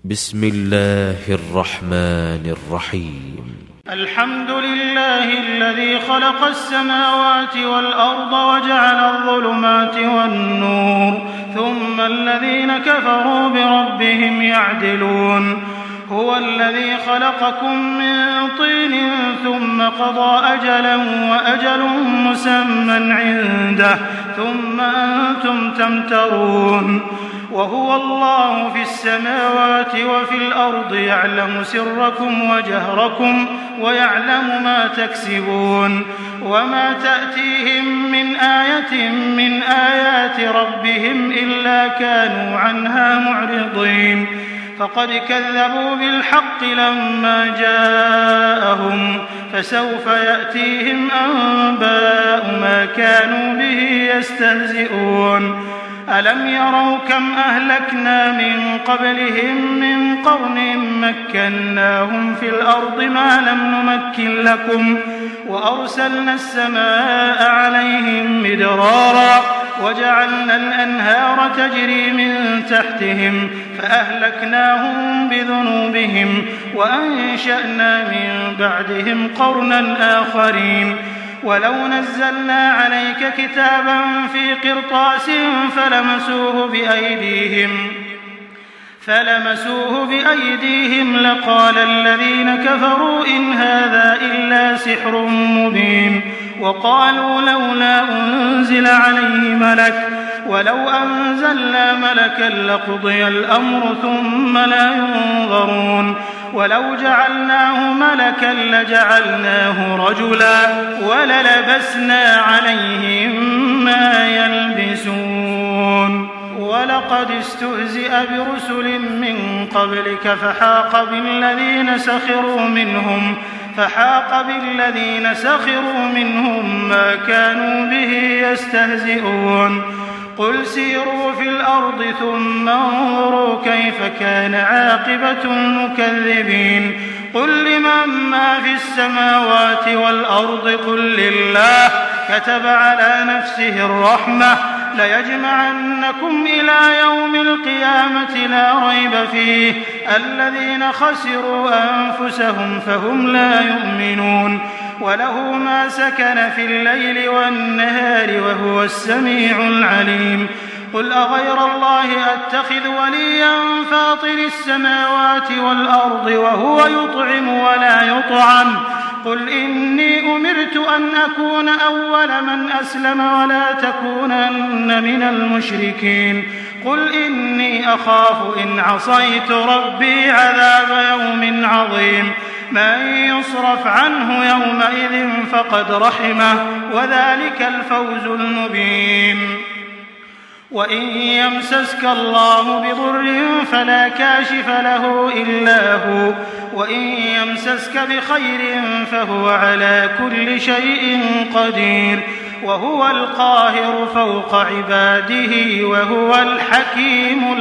بسم الله الرحمن الرحيم. الحمد لله الذي خلق السماوات والأرض وجعل الظلمات والنور ثم الذين كفروا بربهم يعدلون. هو الذي خلقكم من طين ثم قضى أجلا وأجل مسمى عنده ثم أنتم تمترون. وهو الله في السماوات وفي الأرض يعلم سركم وجهركم ويعلم ما تكسبون. وما تأتيهم من آية من آيات ربهم إلا كانوا عنها معرضين. فقد كذبوا بالحق لما جاءهم فسوف يأتيهم أنباء ما كانوا به يستهزئون. ألم يروا كم أهلكنا من قبلهم من قرن مكناهم في الأرض ما لم نمكن لكم وأرسلنا السماء عليهم مدرارا وجعلنا الأنهار تجري من تحتهم فأهلكناهم بذنوبهم وأنشأنا من بعدهم قرنا آخرين. ولو نزلنا عليك كتابا في قرطاس فلمسوه بأيديهم لقال الذين كفروا إن هذا إلا سحر مبين. وقالوا لولا أنزل عليه ملك ولو أنزلنا ملكا لقضي الأمر ثم لا ينظرون. ولو جعلناه ملكا لجعلناه رجلا وللبسنا عليهم ما يلبسون. ولقد استهزئ برسل من قبلك فحاق بالذين سخروا منهم ما كانوا به يستهزئون. قل سيروا في الأرض ثم انظروا كيف كان عاقبة المكذبين. قل لمن ما في السماوات والأرض قل لله كتب على نفسه الرحمة ليجمعنكم إلى يوم القيامة لا ريب فيه الذين خسروا أنفسهم فهم لا يؤمنون. وله ما سكن في الليل والنهار وهو السميع العليم. قل أغير الله أتخذ وليا فاطر السماوات والأرض وهو يطعم ولا يطعم. قل إني أمرت أن أكون أول من أسلم ولا تكونن من المشركين. قل إني أخاف إن عصيت ربي عذاب يوم عظيم. من يصرف عنه يومئذ فقد رحمه وذلك الفوز المبين. وإن يمسسك الله بضر فلا كاشف له إلا هو وإن يمسسك بخير فهو على كل شيء قدير وهو القاهر فوق عباده وهو الحكيم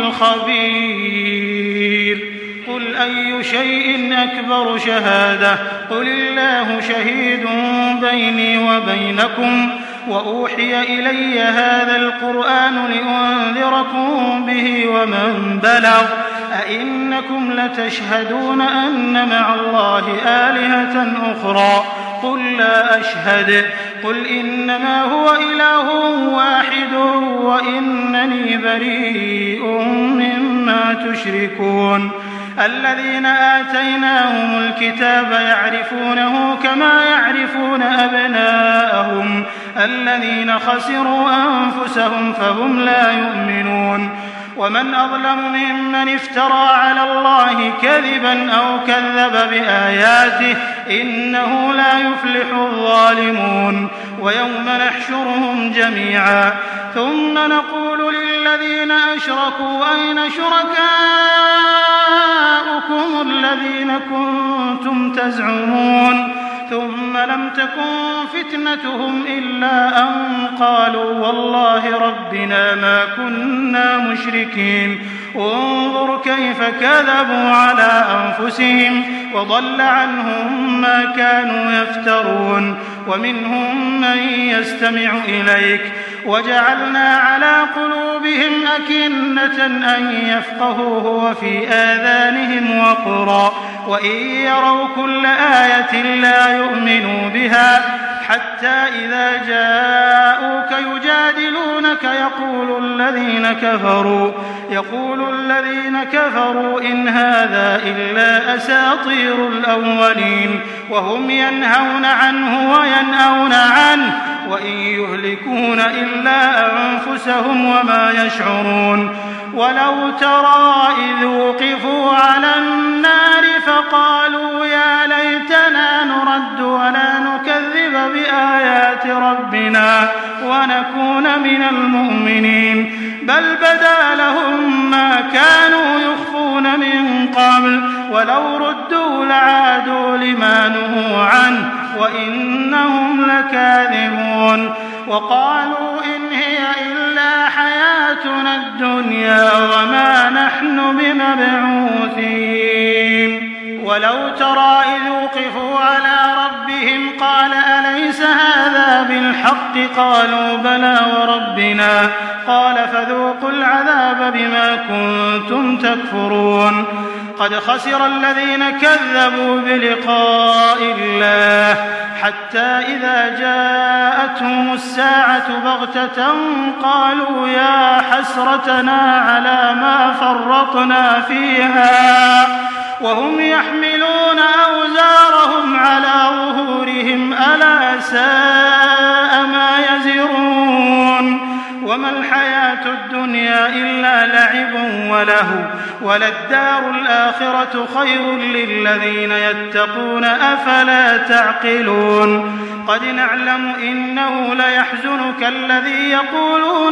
الخبير. قل أي شيء أكبر شهادة قل الله شهيد بيني وبينكم وأوحي إلي هذا القرآن لأنذركم به ومن بلغ أئنكم لتشهدون أن مع الله آلهة أخرى قل لا أشهد قل إنما هو إله واحد وإنني بريء مما تشركون. الذين آتيناهم الكتاب يعرفونه كما يعرفون أبناءهم الذين خسروا أنفسهم فهم لا يؤمنون. ومن أظلم ممن افترى على الله كذبا أو كذب بآياته إنه لا يفلح الظالمون. ويوم نحشرهم جميعا ثم نقول للذين أشركوا أين شركاؤكم الذين كنتم تزعمون ثم لم تكن فتنتهم إلا أن قالوا والله ربنا ما كنا مشركين. انظر كيف كذبوا على أنفسهم وضل عنهم ما كانوا يفترون ومنهم من يستمع إليك وجعلنا على قلوبهم أكنة أن يفقهوه وفي آذانهم وقرا وإن يروا كل آية لا يؤمنوا بها حتى إذا جاءوك يجادلونك يقول الذين كفروا إن هذا إلا أساطير الأولين وهم ينهون عنه وينأون عنه وإن يهلكون إلا أنفسهم وما يشعرون ولو ترى إذ وقفوا على النار فقالوا يا ليتنا نرد ولا نكذب بآيات ربنا ونكون من المؤمنين بل بدا لهم ما كانوا يخفون من قبل ولو ردوا لعادوا لما نهوا عنه وإنهم لكاذبون وقالوا إن هي إلا حياتنا الدنيا وما نحن بمبعوثين ولو ترى إذ وقفوا على ربهم قال أليس هذا بالحق قالوا بلى وربنا قال فذوقوا العذاب بما كنتم تكفرون قد خسر الذين كذبوا بلقاء الله حتى إذا جاءتهم الساعة بغتة قالوا يا حسرتنا على ما فرطنا فيها وهم يحملون أوزارهم على ظهورهم ألا ساء ما يزرون وما الحياة الدنيا إلا لعب وله وللدار الآخرة خير للذين يتقون أفلا تعقلون قد نعلم إنه ليحزنك الذي يقولون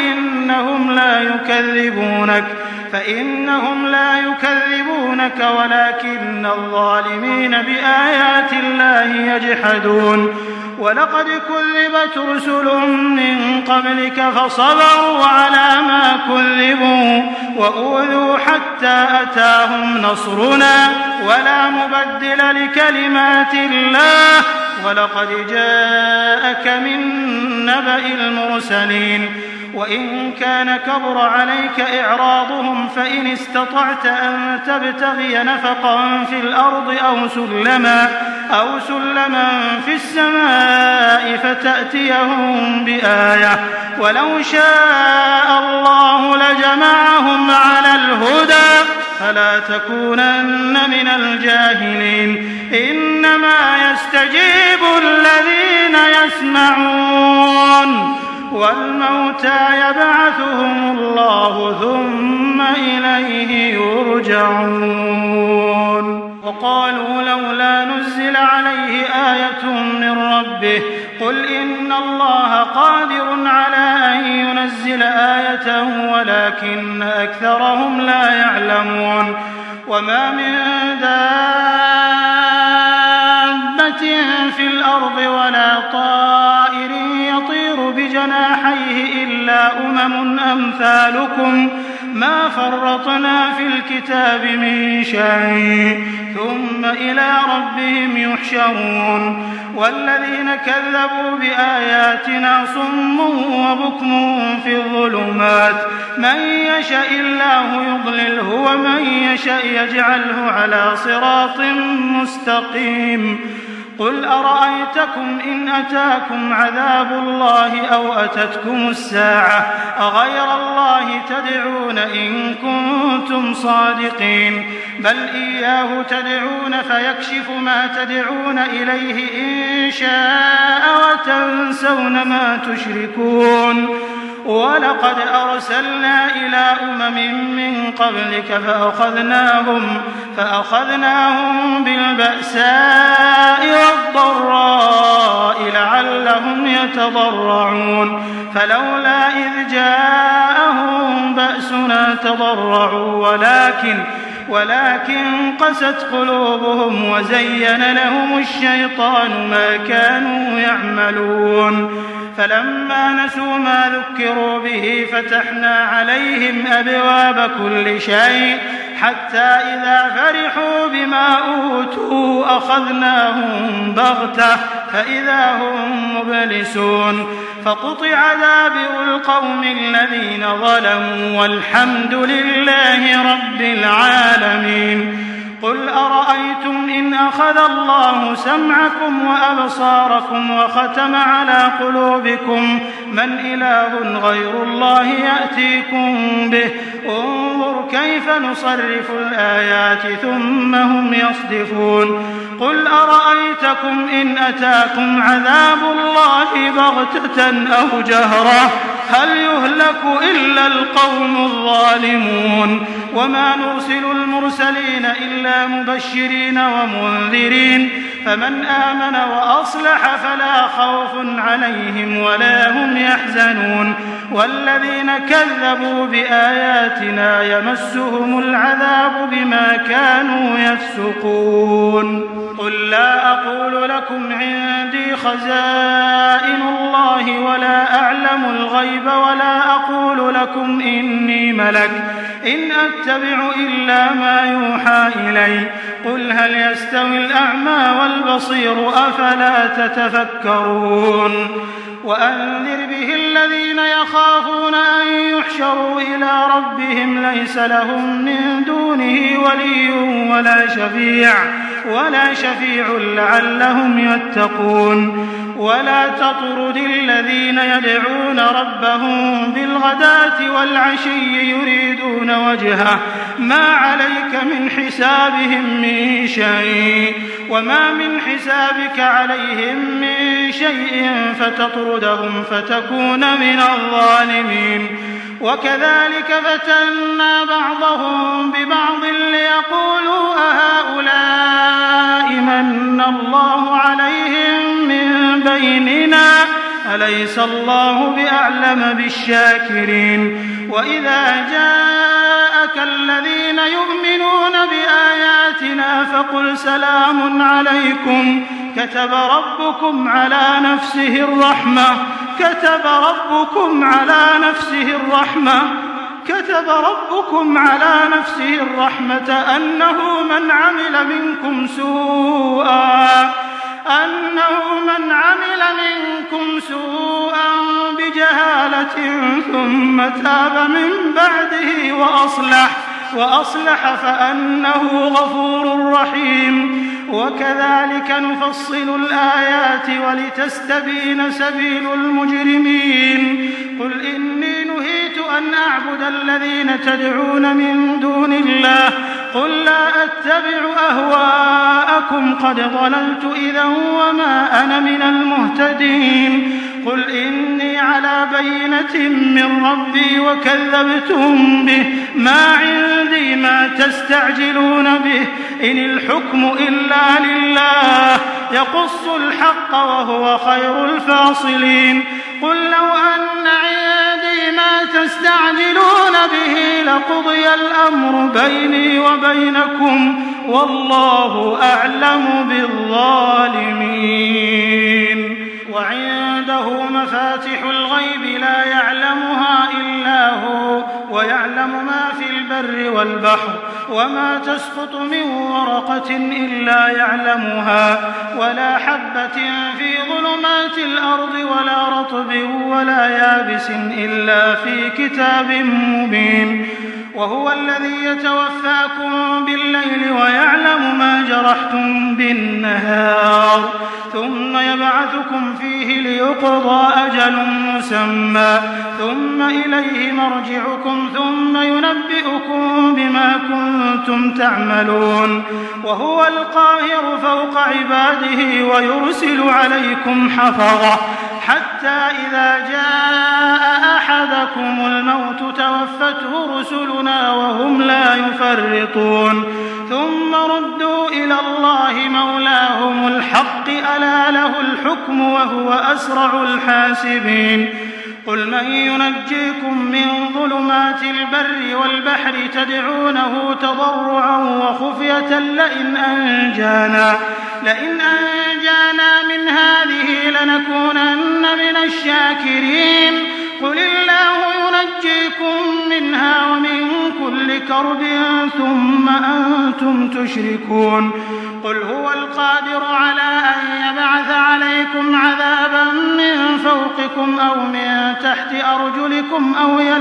فإنهم لا يكذبونك ولكن الظالمين بآيات الله يجحدون ولقد كذبت رسل من قبلك فصبروا على ما كذبوا وأوذوا حتى أتاهم نصرنا ولا مبدل لكلمات الله ولقد جاءك من نبأ المرسلين وإن كان كبر عليك إعراضهم فإن استطعت أن تبتغي نفقا في الأرض أو سلما في السماء فتأتيهم بآية ولو شاء الله لجمعهم على الهدى فلا تكونن من الجاهلين إنما يستجيب الذين يسمعون والموتى يبعثهم الله ثم إليه يرجعون وقالوا لولا نزل عليه آية من ربه قل إن الله قادر على أن ينزل آية ولكن أكثرهم لا يعلمون وما من دابة في الأرض ولا طائر يطير بجناحيه إلا أمم أمثالكم ما فرطنا في الكتاب من شيء ثم إلى ربهم يحشرون والذين كذبوا بآياتنا صم وبكم في الظلمات من يشاء الله يضلله ومن يشاء يجعله على صراط مستقيم قل أرأيتكم إن أتاكم عذاب الله أو أتتكم الساعة أغير الله تدعون إن كنتم صادقين بل إياه تدعون فيكشف ما تدعون إليه إن شاء وتنسون ما تشركون ولقد أرسلنا إلى من قبلك فأخذناهم بالبأساء والضراء لعلهم يتضرعون فلولا إذ جاءهم بأسنا تضرعوا ولكن قست قلوبهم وزين لهم الشيطان ما كانوا يعملون فلما نسوا ما ذكروا به فتحنا عليهم أبواب كل شيء حتى إذا فرحوا بما أوتوا أخذناهم بغتة فإذا هم مبلسون فقطع دابر القوم الذين ظلموا والحمد لله رب العالمين. قل أرأيتم إن أخذ الله سمعكم وأبصاركم وختم على قلوبكم من إله غير الله يأتيكم به انظر كيف نصرف الآيات ثم هم يصدفون. قل أرأيتكم إن أتاكم عذاب الله بغتة أو جهرة هل يهلك إلا القوم الظالمون. وما نرسل المرسلين إلا مبشرين ومنذرين فمن آمن وأصلح فلا خوف عليهم ولا هم يحزنون. والذين كذبوا بآياتنا يمسهم العذاب بما كانوا يفسقون. قل لا أقول لكم عندي خزائن الله ولا أعلم الغيب ولا أقول لكم إني ملك إن أتبع إلا ما يوحى إلي قل هل يستوي الأعمى والبصير أفلا تتفكرون. وأنذر به الذين يخافون أن يحشروا إلى ربهم ليس لهم من دونه ولي ولا شفيع لعلهم يتقون. ولا تطرد الذين يدعون ربهم بالغداة والعشي يريدون وجهه ما عليك من حسابهم من شيء وما من حسابك عليهم من شيء فتطردهم فتكون من الظالمين. وكذلك فتنا بعضهم ببعض ليقولوا أهؤلاء من الله عليهم من بيننا أليس الله بأعلم بالشاكرين. وإذا جاءك الذين يؤمنون بآياتنا فقل سلام عليكم كتب ربكم على نفسه الرحمة أنه من عمل منكم سوءا بجهالة ثم تاب من بعده وأصلح فأنه غفور رحيم. وكذلك نفصل الآيات ولتستبين سبيل المجرمين. قل إني نهيت أن أعبد الذين تدعون من دون الله قل لا أتبع أهواءكم قد ضللت إذا وما أنا من المهتدين. قل إني على بينة من ربي وكذبتم به ما عندي ما تستعجلون به إن الحكم إلا لله يقص الحق وهو خير الفاصلين. قل لو أن عندي ما تستعجلون به لقضي الأمر بيني وبينكم والله أعلم بالظالمين. وعنده مفاتح الغيب لا يعلمها إلا هو ويعلم ما في البر والبحر وما تسقط من ورقة إلا يعلمها ولا حبة في ظلمات الأرض ولا رطب ولا يابس إلا في كتاب مبين. وهو الذي يتوفاكم بالليل ويعلم ما جرحتم بالنهار ثم يبعثكم فيه ليقضى أجل مسمى ثم إليه مرجعكم ثم ينبئكم بما كنتم تعملون. وهو القاهر فوق عباده ويرسل عليكم حفظة حتى إذا جاء أحدكم الموت توفته رسلنا وهم لا يفرطون ثم ردوا إلى الله مولاهم الحق ألا له الحكم وهو أسرع الحاسبين. قل من ينجيكم من ظلمات البر والبحر تدعونه تضرعا وخفية لئن أنجانا من هذه لنكونن من الشاكرين قل الله ينجيكم منها ومن كل كرب ثم أنتم تشركون قل هو القادر على أن يبعث عليكم عذابا من فوقكم أو من تحت أرجلكم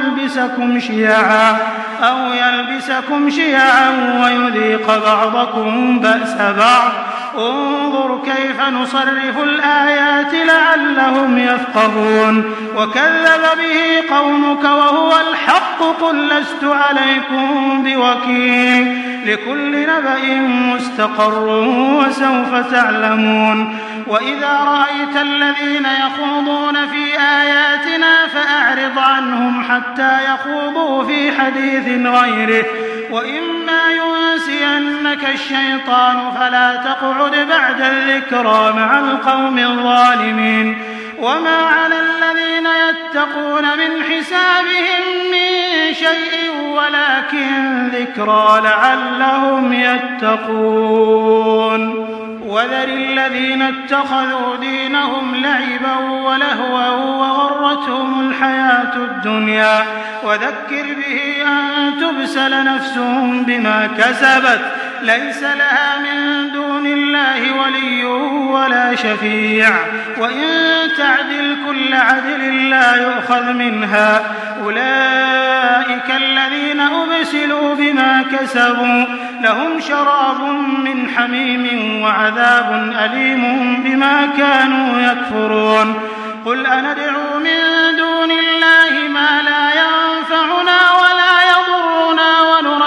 أو يلبسكم شيعا ويذيق بعضكم بأس بعض انظر كيف نصرف الآيات لعلهم يفقهون وكذب به قومك وهو الحق قل لست عليكم بوكيل لكل نبأ مستقر وسوف تعلمون وإذا رأيت الذين يخوضون في آياتنا فأعرض عنهم حتى يخوضوا في حديث غيره وإما ينسينك الشيطان فلا تقعد بعد الذكرى مع القوم الظالمين وما على الذين يتقون من حسابهم من شيء ولكن ذكرى لعلهم يتقون وذر الذين اتخذوا دينهم لعبا ولهوا وغرتهم الحياة الدنيا وذكر به أن تبسل نفس بما كسبت ليس لها من دون الله ولي ولا شفيع وإن تعدل كل عدل لا يؤخذ منها أولئك الذين أبسلوا بما كسبوا لهم شراب من حميم وعذاب أليم بما كانوا يكفرون قل أندعو من دون الله ما لا ينفعنا ولا يضرنا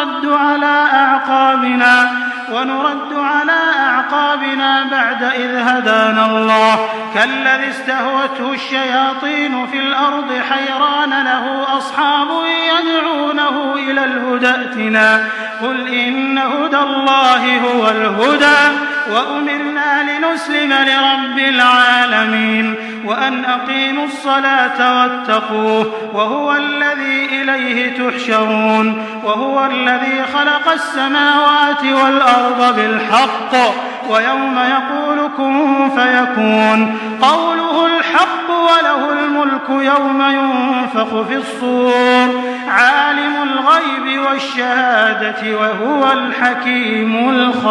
ونرد على أعقابنا بعد إذ هدانا الله كالذي استهوته الشياطين في الأرض حيران له أصحاب يدعونه إلى الهدى ائتنا قل إن هدى الله هو الهدى وأمرنا لنسلم لرب العالمين وأن أقيموا الصلاة واتقوه وهو الذي إليه تحشرون وهو الذي خلق السماوات والأرض بالحق ويوم يقول كن فيكون قوله الحق وله الملك يوم ينفخ في الصور عالم الغيب والشهادة وهو الحكيم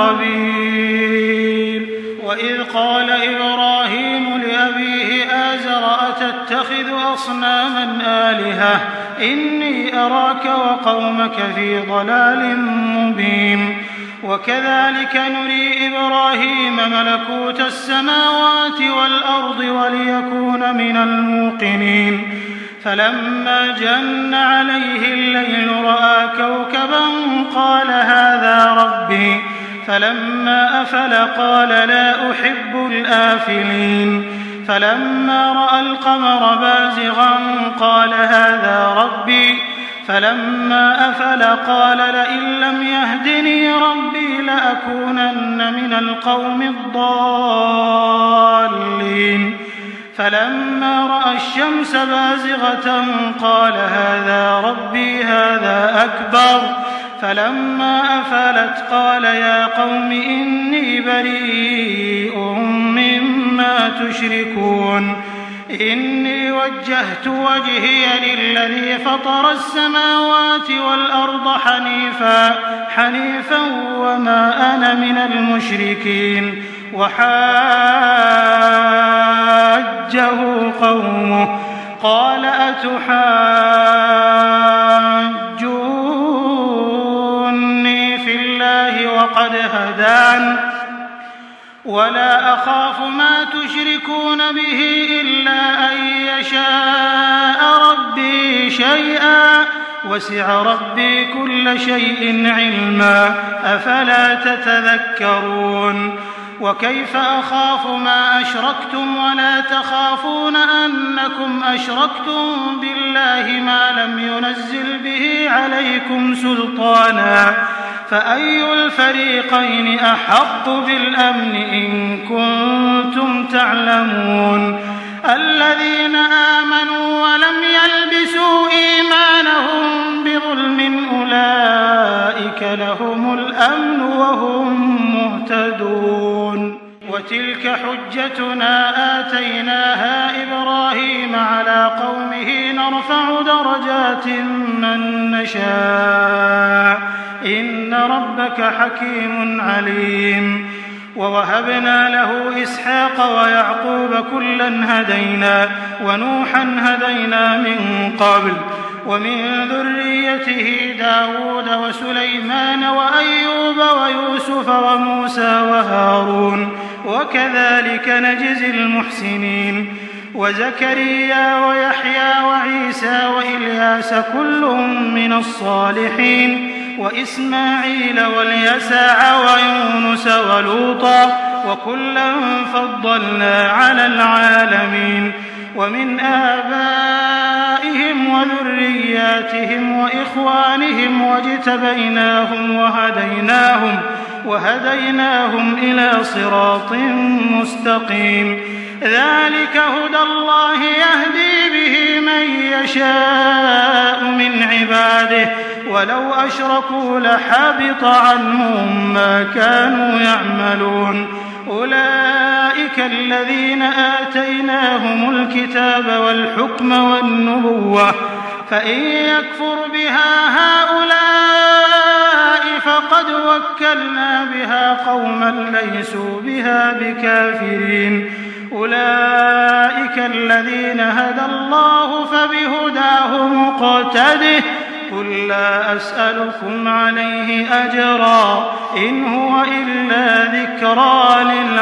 الخبير وإذ قال إبراهيم لأبيه آزر أتتخذ أصناما آلهة إني أراك وقومك في ضلال مبين وكذلك نري إبراهيم ملكوت السماوات والأرض وليكون من الموقنين فلما جن عليه الليل رأى كوكبا قال هذا ربي فلما أفل قال لا أحب الآفلين فلما رأى القمر بازغا قال هذا ربي فلما أفل قال لئن لم يهدني ربي لأكونن من القوم الضالين فلما رأى الشمس بازغة قال هذا ربي هذا أكبر فلما أفلت قال يا قوم إني بريء مما تشركون إني وجهت وجهي للذي فطر السماوات والأرض حنيفا وما أنا من المشركين وحاجه قومه قال أتحاجوني في الله وقد هدان ولا أخاف ما تشركون به إلا أن يشاء ربي شيئا وسع ربي كل شيء علما أفلا تتذكرون وكيف أخاف ما أشركتم ولا تخافون أنكم أشركتم بالله ما لم ينزل به عليكم سلطانا فأي الفريقين أحق بالأمن إن كنتم تعلمون الذين آمنوا ولم يلبسوا إيمانهم بظلم أولئك لهم الأمن وهم مهتدون وتلك حجتنا آتيناها إبراهيم على قومه نرفع درجات من نشاء إن ربك حكيم عليم. ووهبنا له إسحاق ويعقوب كلا هدينا ونوحا هدينا من قبل ومن ذريته داود وسليمان وأيوب ويوسف وموسى وهارون وكذلك نجزي المحسنين. وزكريا ويحيى وعيسى وإلياس كل من الصالحين وإسماعيل واليسع ويونس ولوطا وكلا فضلنا على العالمين. ومن آبائهم وذرياتهم وإخوانهم واجتبيناهم وهديناهم إلى صراط مستقيم. ذلك هدى الله يهدي به من يشاء من عباده ولو أشركوا لحبط عنهم ما كانوا يعملون. أولئك الذين آتيناهم الكتاب والحكم والنبوة فإن يكفر بها هؤلاء فقد وكلنا بها قوما ليسوا بها بكافرين. أولئك الذين هدى الله فبهداه مقتده قل لا أسألكم عليه أجرا إن هو إلا ذكرى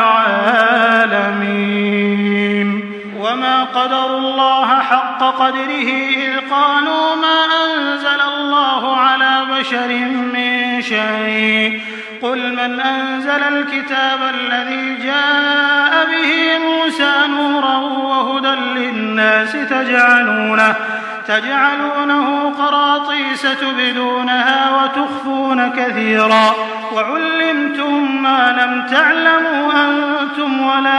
للعالمين. وما قدروا الله حق قدره إذ قالوا ما أنزل الله على بشر من شيء قل من أنزل الكتاب الذي جاء به موسى نورا وهدى للناس تجعلونه قراطيس تبدونها وتخفون كثيرا وعلمتم ما لم تعلموا أنتم ولا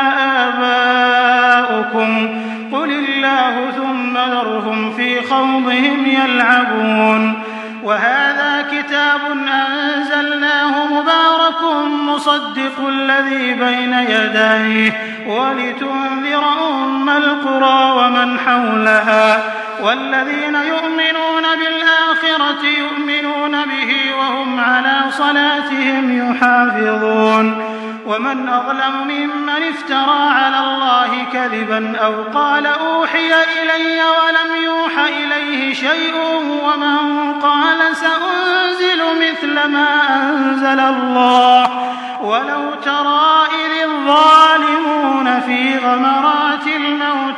آباؤكم قل الله ثم ذرهم في خوضهم يلعبون. وهذا كتاب أنزلناه مبارك مصدق الذي بين يديه ولتنذر أم القرى ومن حولها والذين يؤمنون بالآخرة يؤمنون به وهم على صلاتهم يحافظون. ومن أظلم ممن افترى على الله كذبا أو قال أوحي إلي ولم يوح إليه شيء ومن قال سأنزل مثل ما أنزل الله ولو ترى إذ الظالمون في غمرات الموت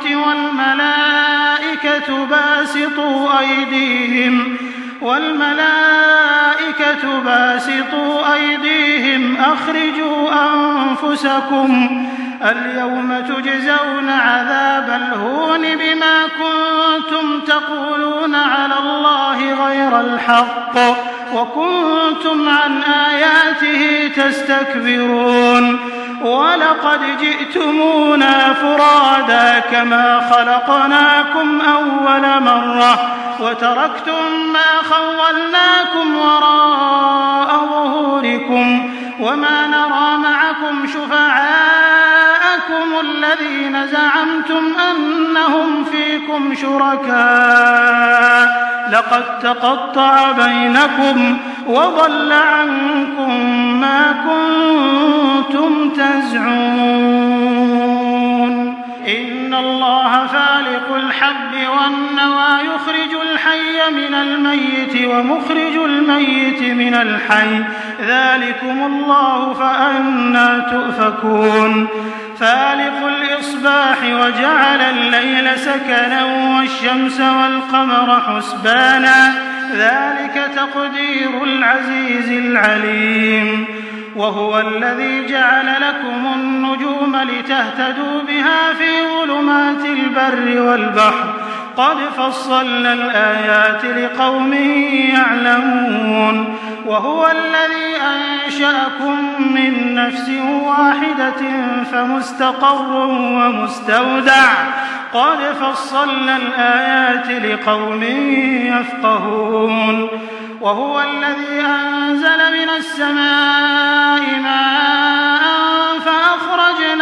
والملائكة باسطوا أيديهم أخرجوا أنفسكم اليوم تجزون عذاب الهون بما كنتم تقولون على الله غير الحق وكنتم عن آياته تستكبرون. ولقد جئتمونا فرادا كما خلقناكم أول مرة وتركتم ما خولناكم وراء ظهوركم وما نرى معكم شفعاءكم الذين زعمتم أنهم فيكم شركاء لقد تقطع بينكم وضل عنكم ما كنتم تزعمون. إن الله فالق الحب والنوى يخرج الحي من الميت ومخرج الميت من الحي ذلكم الله فأنى تؤفكون. فالق الإصباح وجعل الليل سكنا والشمس والقمر حسبانا ذلك تقدير العزيز العليم. وهو الذي جعل لكم النجوم لتهتدوا بها في ظلمات البر والبحر قد فصلنا الآيات لقوم يعلمون. وهو الذي أنشأكم من نفس واحدة فمستقر ومستودع قد فصلنا الآيات لقوم يفقهون. وهو الذي أنزل من السماء ماء فأخرجنا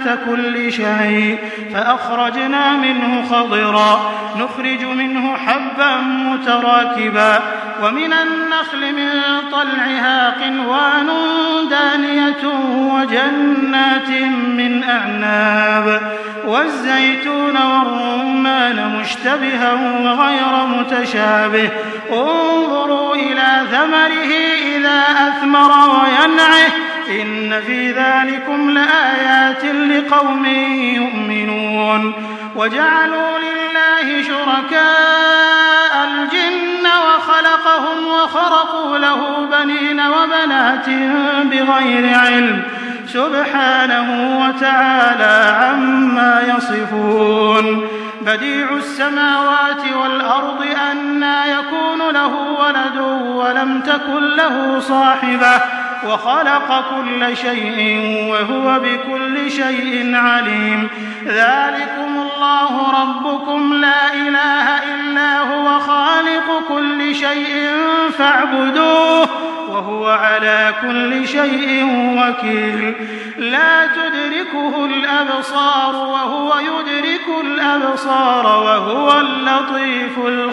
كل شيء فأخرجنا منه خضرا نخرج منه حبا متراكبا ومن النخل من طلعها قنوان دانية وجنات من أعناب والزيتون والرمان مشتبها وغير متشابه انظروا إلى ثمره إذا أثمر وينعه إن في ذلكم لآيات لقوم يؤمنون وجعلوا لله شركاء الجن وخلقهم وخرقوا له بنين وبنات بغير علم سبحانه وتعالى عما يصفون بديع السماوات والأرض أنى يكون له ولد ولم تكن له صاحبة وخلق كل شيء وهو بكل شيء عليم ذلكم الله ربكم لا إله إلا هو خالق كل شيء فاعبدوه وهو على كل شيء وكيل لا تدركه الأبصار وهو يدرك الأبصار وهو اللطيف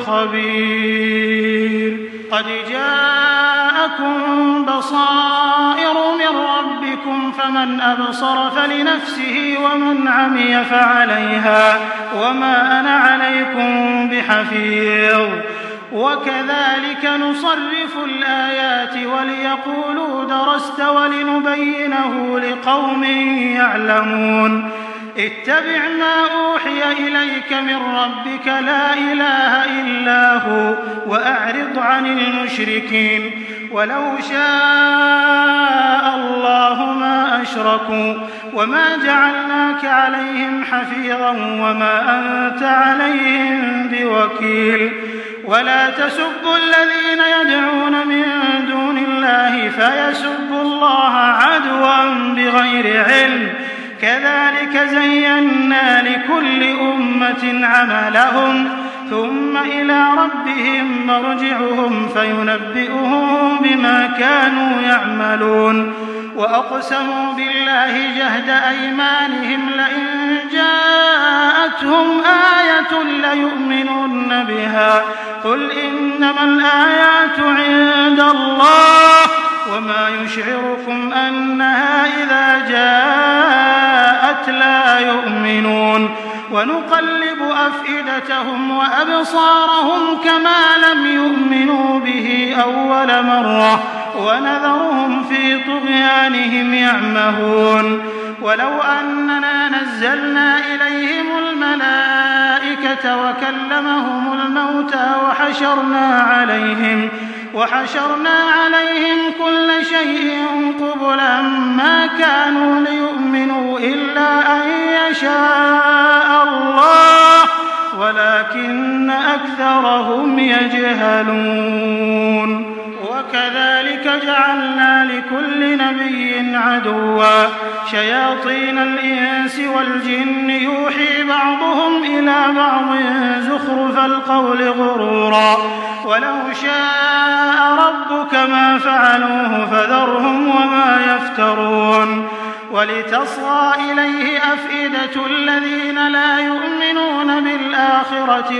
الخبير قد جاءكم بصائر من ربكم فمن أبصر فلنفسه ومن عمي فعليها وما أنا عليكم بحفيظ وكذلك نصرف الآيات وليقولوا درست ولنبينه لقوم يعلمون اتبع ما أوحي إليك من ربك لا إله إلا هو وأعرض عن المشركين ولو شاء الله ما أشركوا وما جعلناك عليهم حفيظا وما أنت عليهم بوكيل ولا تسبوا الذين يدعون من دون الله فيسبوا الله عدوا بغير علم كذلك زينا لكل أمة عملهم ثم إلى ربهم مرجعهم فينبئهم بما كانوا يعملون وأقسموا بالله جهد أيمانهم لئن جاءتهم آية ليؤمنن بها قل إنما الآيات عند الله وما يشعركم أنها إذا جاءت لا يؤمنون ونقلب أفئدتهم وأبصارهم كما لم يؤمنوا به أول مرة ونذرهم في طغيانهم يعمهون ولو أننا نزلنا إليهم الملائكة وكلمهم الموتى وحشرنا عليهم كل شيء قبلا ما كانوا ليؤمنوا إلا أن يشاء الله ولكن أكثرهم يجهلون وكذلك جعلنا لكل نبي عدوا شياطين الإنس والجن يوحي بعضهم إلى بعض زخرف القول غرورا ولو شاء ربك ما فعلوه فذرهم وما يفترون ولتصغى إليه أفئدة الذين لا يؤمنون بالآخرة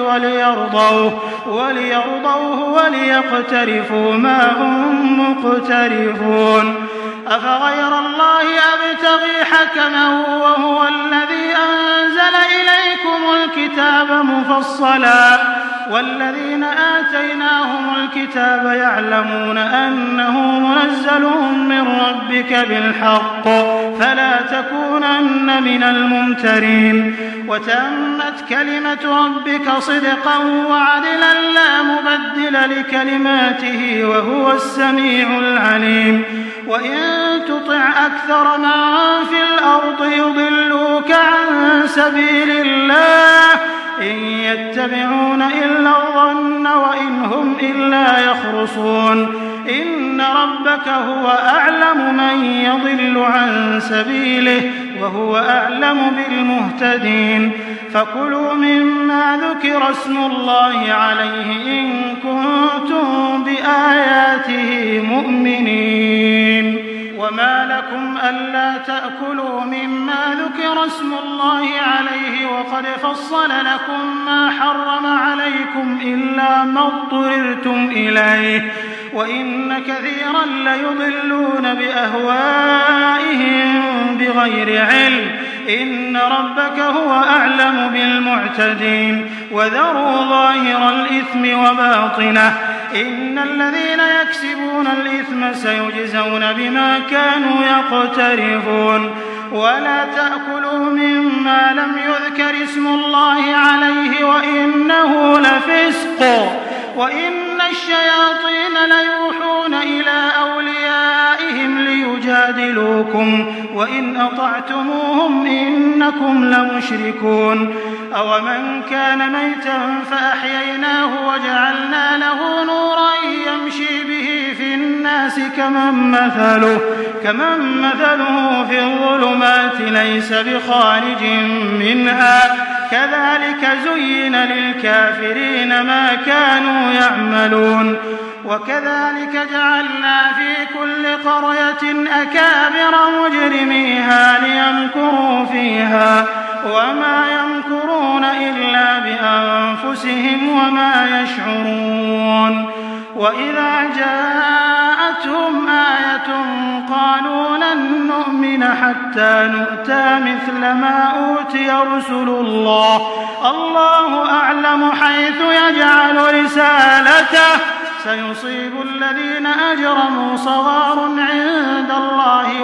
وليرضوه وليقترفوا ما هم مقترفون أفغير الله أبتغي حكما وهو الذي أنزل إليكم الكتاب مفصلا والذين آتيناهم الكتاب يعلمون أنه منزل من ربك بالحق فلا تكونن من الممترين وتمت كلمة ربك صدقا وعدلا لا مبدل لكلماته وهو السميع العليم وإن تطع أكثر من في الأرض يضلوك عن سبيل الله إن يتبعون إلا الظن وإن هم إلا يخرصون إن ربك هو أعلم من يضل عن سبيله وهو أعلم بالمهتدين فكلوا مما ذكر اسم الله عليه إن كنتم بآياته مؤمنين وما وما لكم ألا تأكلوا مما ذكر اسم الله عليه وقد فصل لكم ما حرم عليكم إلا ما اضطررتم إليه وإن كثيرا ليضلون بأهوائهم بغير علم إن ربك هو أعلم بالمعتدين وذروا ظاهر الإثم وباطنه إن الذين يكسبون الإثم سيجزون بما كانوا يقترفون ولا تأكلوا مما لم يذكر اسم الله عليه وإنه لفسق وإن الشياطين ليوحون إلى أوليائهم ليجادلوكم وإن أطعتموهم إنكم لمشركون أومن كان ميتا فأحييناه وجعلنا له نورا يمشي به في الناس كمن مثله في الظلمات ليس بخارج منها كذلك زين للكافرين ما كانوا يعملون وكذلك جعلنا في كل قرية أكابر مجرميها ليمكروا فيها وما يمكرون إلا بأنفسهم وما يشعرون وإذا جاءتهم آية قالوا لن نؤمن حتى نؤتى مثل ما أوتي رسل الله أعلم حيث يجعل رسالته سيصيب الذين أجرموا صغار عند الله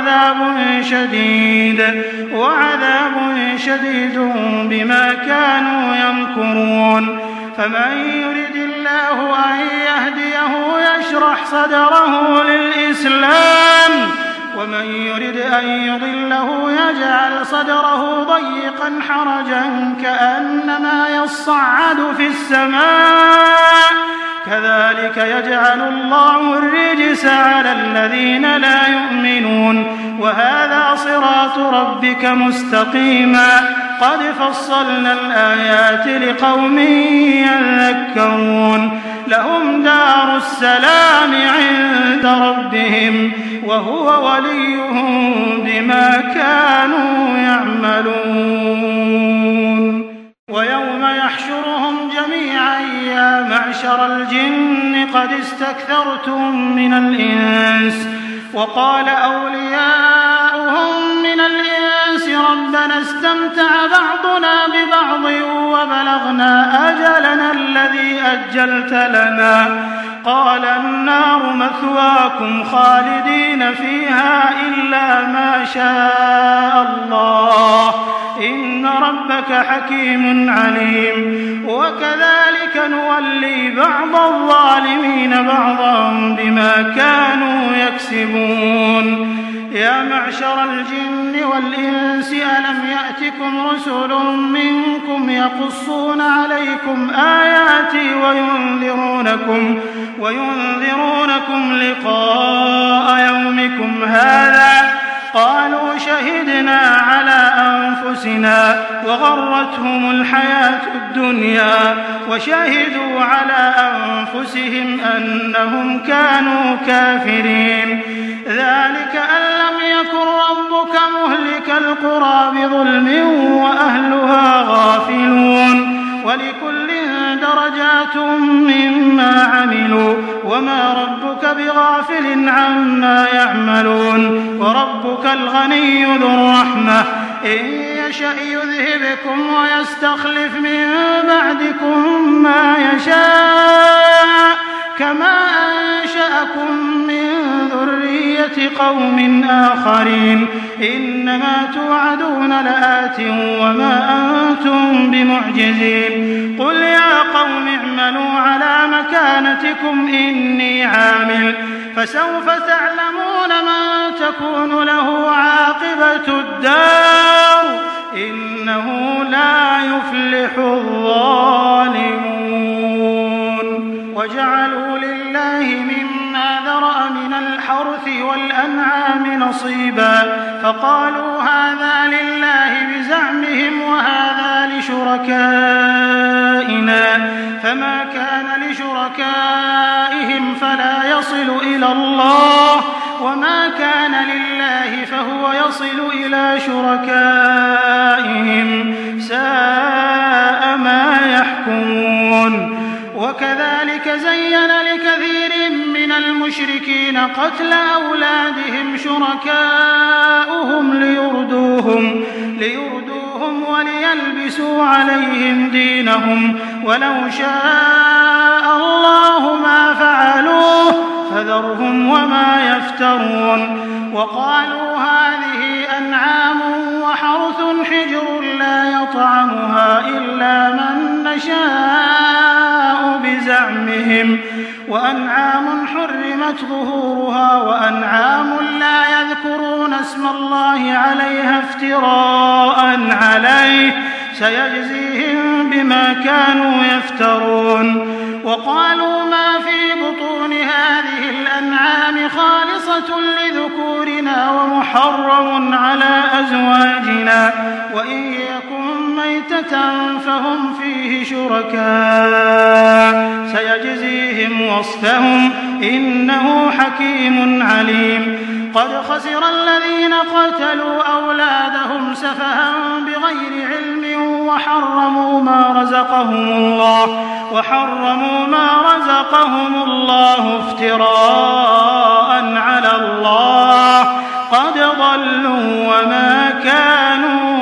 وعذاب شديد بما كانوا يمكرون فمن يرد الله أن يهديه يشرح صدره للإسلام ومن يرد أن يضله يجعل صدره ضيقا حرجا كأنما يصعد في السماء كذلك يجعل الله الرجس على الذين لا يؤمنون وهذا صراط ربك مستقيما قد فصلنا الآيات لقوم يذكرون لهم دار السلام عند ربهم وهو وليهم بما كانوا يعملون ويوم يحشرهم جميعا يا معشر الجن قد استكثرتم من الإنس وقال أولياؤهم من الإنس ربنا استمتع بعضنا ببعض وبلغنا أجلنا الذي أجلت لنا قال النار مثواكم خالدين فيها إلا ما شاء الله إن ربك حكيم عليم وكذلك نولي بعض الظالمين بعضا بما كانوا يكسبون يا معشر الجن والإنس ألم يأتكم رسل منكم يقصون عليكم آياتي وينذرونكم لقاء يومكم هذا قالوا شهدنا على أنفسنا وغرتهم الحياة الدنيا وشهدوا على أنفسهم أنهم كانوا كافرين ذلك أن لم يكن ربك مهلك القرى بظلم وأهلها غافلون ولكل درجات مما عملوا وما ربك بغافل عما يعملون وربك الغني ذو الرحمة إن يشأ يذهبكم ويستخلف من بعدكم ما يشاء كما أنشأكم من ذرية قوم آخرين إنما توعدون لآت وما أنتم بمعجزين قل يا قوم اعملوا على مكانتكم إني عامل فسوف تعلمون من تكون له عاقبة الدار إنه لا يفلح الظالمون وجعلوا لله مما ذرأ من الحرث والأنعام نصيبا فقالوا هذا لله بزعمهم وهذا لشركائنا فما كان لشركائهم فلا يصل إلى الله وما كان لله فهو يصل إلى شركائهم ساء ما يحكمون وكذلك زين لكثير من المشركين قتل أولادهم شركاؤهم ليردوهم وليلبسوا عليهم دينهم ولو شاء الله ما فعلوه فذرهم وما يفترون وقالوا هذه أنعام وحرث حجر لا يطعمها إلا من نشاء بزعمهم وأنعام حرمت ظهورها وأنعام لا يذكرون اسم الله عليها افتراء عليه سيجزيهم بما كانوا يفترون وقالوا ما في بطون هذه الأنعام خالصة لذكورنا ومحرم على أزواجنا وإن يكن ميتة فهم فيه شركاء سيجزيهم وصفهم إنه حكيم عليم قد خسر الذين قتلوا أولادهم سفها بغير علم وحرموا ما رزقهم الله افتراء على الله قد ضلوا وما كانوا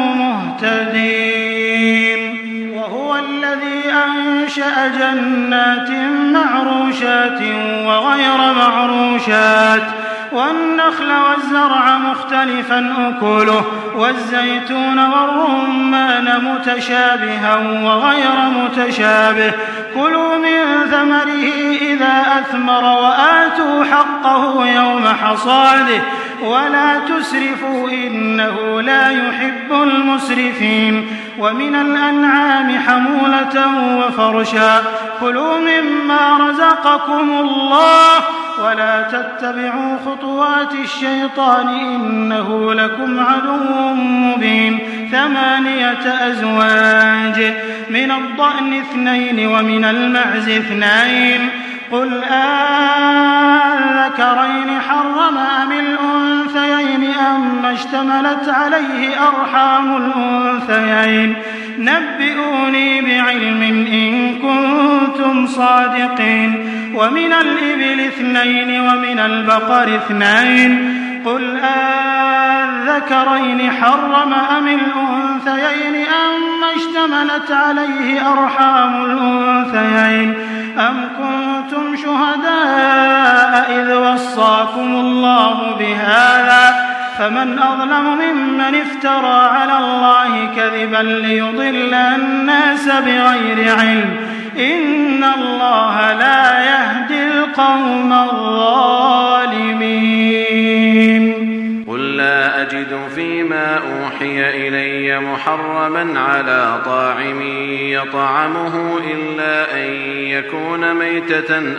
مهتدين وهو الذي أنشأ جنات معروشات وغير معروشات والنخل والزرع مختلفا أكله والزيتون والرمان متشابها وغير متشابه كلوا من ثمره إذا أثمر وآتوا حقه يوم حصاده ولا تسرفوا إنه لا يحب المسرفين ومن الأنعام حمولة وفرشا كلوا مما رزقكم الله ولا تتبعوا خطوات الشيطان إنه لكم عدو مبين 8 أزواج من الضأن 2 ومن المعز 2 قل أذكرين حرم أم الأنثيين أما اشتملت عليه أرحام الأنثيين نبئوني بعلم إن كنتم صادقين ومن الإبل 2 ومن البقر 2 قل أذكرين حرم أم الأنثيين أما اشتملت عليه أرحام الأنثيين أم كنتم شهداء إذ وصاكم الله بهذا فمن أظلم ممن افترى على الله كذبا ليضل الناس بغير علم إن الله لا يهدي القوم الظالمين قل لا أجد فيما أوحي إلي محرما على طاعم يطعمه إلا أن يكون ميتة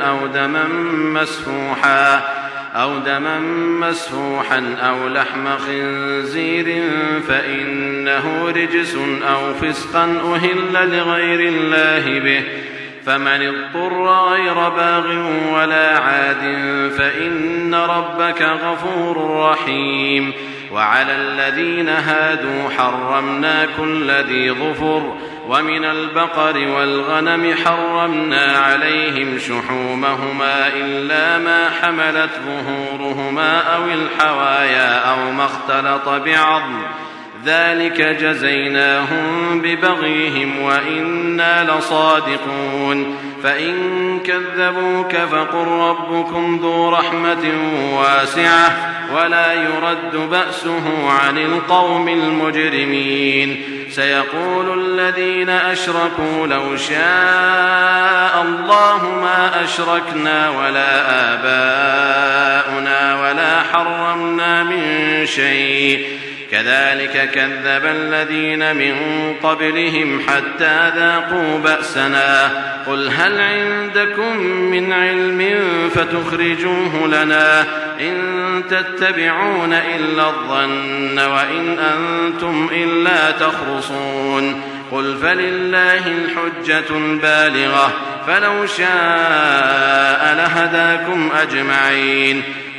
أو دما مسفوحا أو لحم خنزير فإنه رجس أو فسقا أهل لغير الله به فمن اضطر غير باغ ولا عاد فإن ربك غفور رحيم وعلى الذين هادوا حرمنا كل ذي ظفر ومن البقر والغنم حرمنا عليهم شحومهما إلا ما حملت ظهورهما أو الحوايا أو ما اختلط بعظم ذلك جزيناهم ببغيهم وإنا لصادقون فإن كذبوك فقل ربكم ذو رحمة واسعة ولا يرد بأسه عن القوم المجرمين سيقول الذين أشركوا لو شاء الله ما أشركنا ولا آباؤنا ولا حرمنا من شيء كذلك كذب الذين من قبلهم حتى ذاقوا بأسنا قل هل عندكم من علم فتخرجوه لنا إن تتبعون إلا الظن وإن أنتم إلا تخرصون قل فلله الحجة البالغة فلو شاء لهداكم أجمعين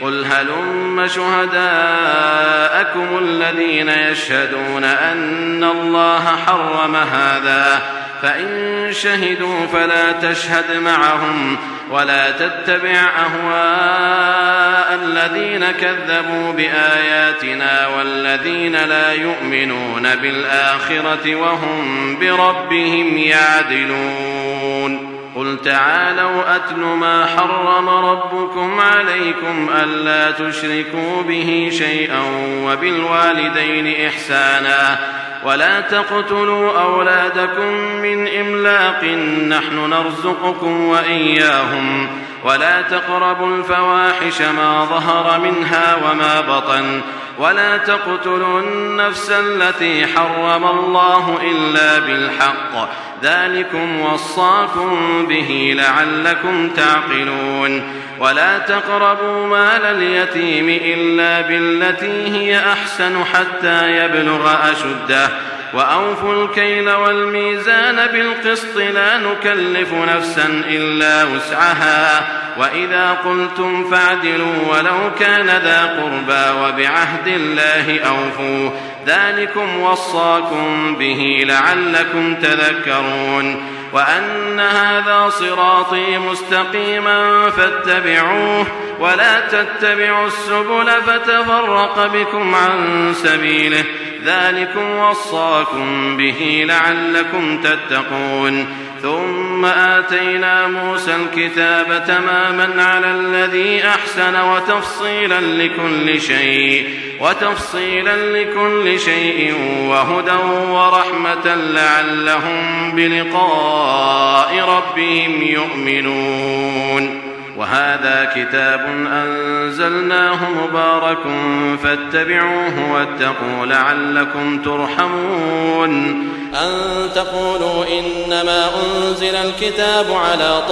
قل هلم شهداءكم الذين يشهدون أن الله حرم هذا فإن شهدوا فلا تشهد معهم ولا تتبع أهواء الذين كذبوا بآياتنا والذين لا يؤمنون بالآخرة وهم بربهم يعدلون قل تعالوا أتل ما حرم ربكم عليكم ألا تشركوا به شيئا وبالوالدين إحسانا ولا تقتلوا أولادكم من إملاق نحن نرزقكم وإياهم ولا تقربوا الفواحش ما ظهر منها وما بطن ولا تقتلوا النفس التي حرم الله إلا بالحق ذلكم وصاكم به لعلكم تعقلون ولا تقربوا مال اليتيم إلا بالتي هي أحسن حتى يبلغ أشده وأوفوا الكيل والميزان بالقسط لا نكلف نفسا إلا وسعها وإذا قلتم فاعدلوا ولو كان ذا قربى وبعهد الله أوفوا ذلكم وصاكم به لعلكم تذكرون وأن هذا صراطي مستقيما فاتبعوه ولا تتبعوا السبل فتفرق بكم عن سبيله ذلكم وصاكم به لعلكم تتقون ثم آتينا موسى الكتاب تماما على الذي أحسن وتفصيلا لكل شيء وهدى ورحمة لعلهم بلقاء ربهم يؤمنون وهذا كتاب أنزلناه مبارك فاتبعوه واتقوا لعلكم ترحمون أن تقولوا إنما أنزل الكتاب على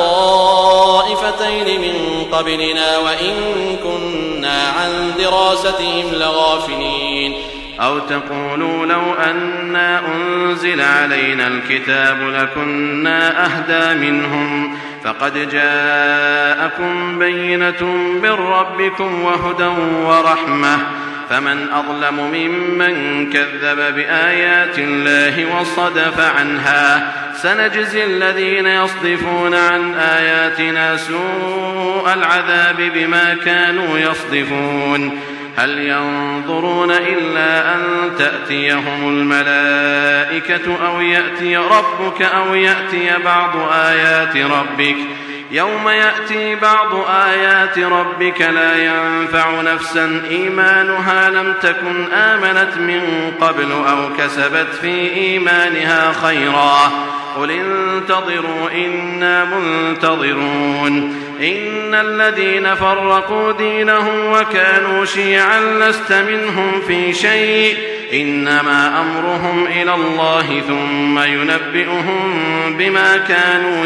طائفتين من قبلنا وإن كنا عن دراستهم لغافلين أو تقولوا لو أنا أنزل علينا الكتاب لكنا أهدى منهم فقد جاءكم بينة من ربكم وهدى ورحمة فمن أظلم ممن كذب بآيات الله وصدف عنها سنجزي الذين يصدفون عن آياتنا سوء العذاب بما كانوا يصدفون هل ينظرون إلا أن تأتيهم الملائكة أو يأتي ربك أو يأتي بعض آيات ربك يوم يأتي بعض آيات ربك لا ينفع نفسا إيمانها لم تكن آمنت من قبل أو كسبت في إيمانها خيرا قل انتظروا إنا منتظرون إن الذين فرقوا دينهم وكانوا شيعا لست منهم في شيء إنما أمرهم إلى الله ثم ينبئهم بما كانوا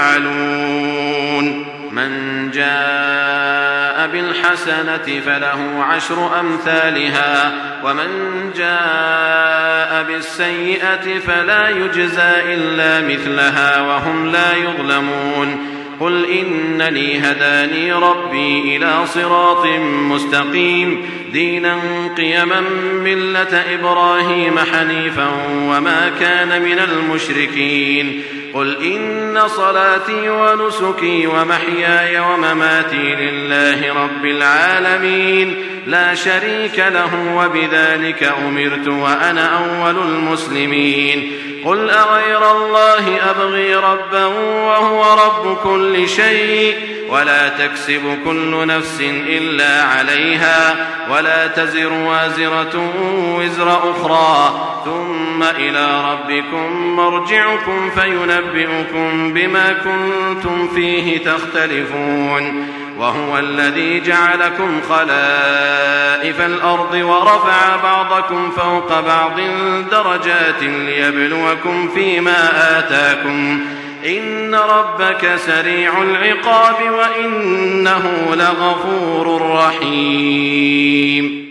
يفعلون من جاء بالحسنة فله 10 أمثالها ومن جاء بالسيئة فلا يجزى إلا مثلها وهم لا يظلمون قل إنني هداني ربي إلى صراط مستقيم دينا قيما ملة إبراهيم حنيفا وما كان من المشركين قل إن صلاتي ونسكي ومحياي ومماتي لله رب العالمين لا شريك له وبذلك أمرت وأنا أول المسلمين قل أغير الله أبغي ربا وهو رب كل شيء ولا تكسب كل نفس إلا عليها ولا تزر وازرة وزر أخرى ثم إلى ربكم مرجعكم فينبئكم بما كنتم فيه تختلفون وهو الذي جعلكم خلائف الأرض ورفع بعضكم فوق بعض درجات ليبلوكم فيما آتاكم إن ربك سريع العقاب وإنه لغفور رحيم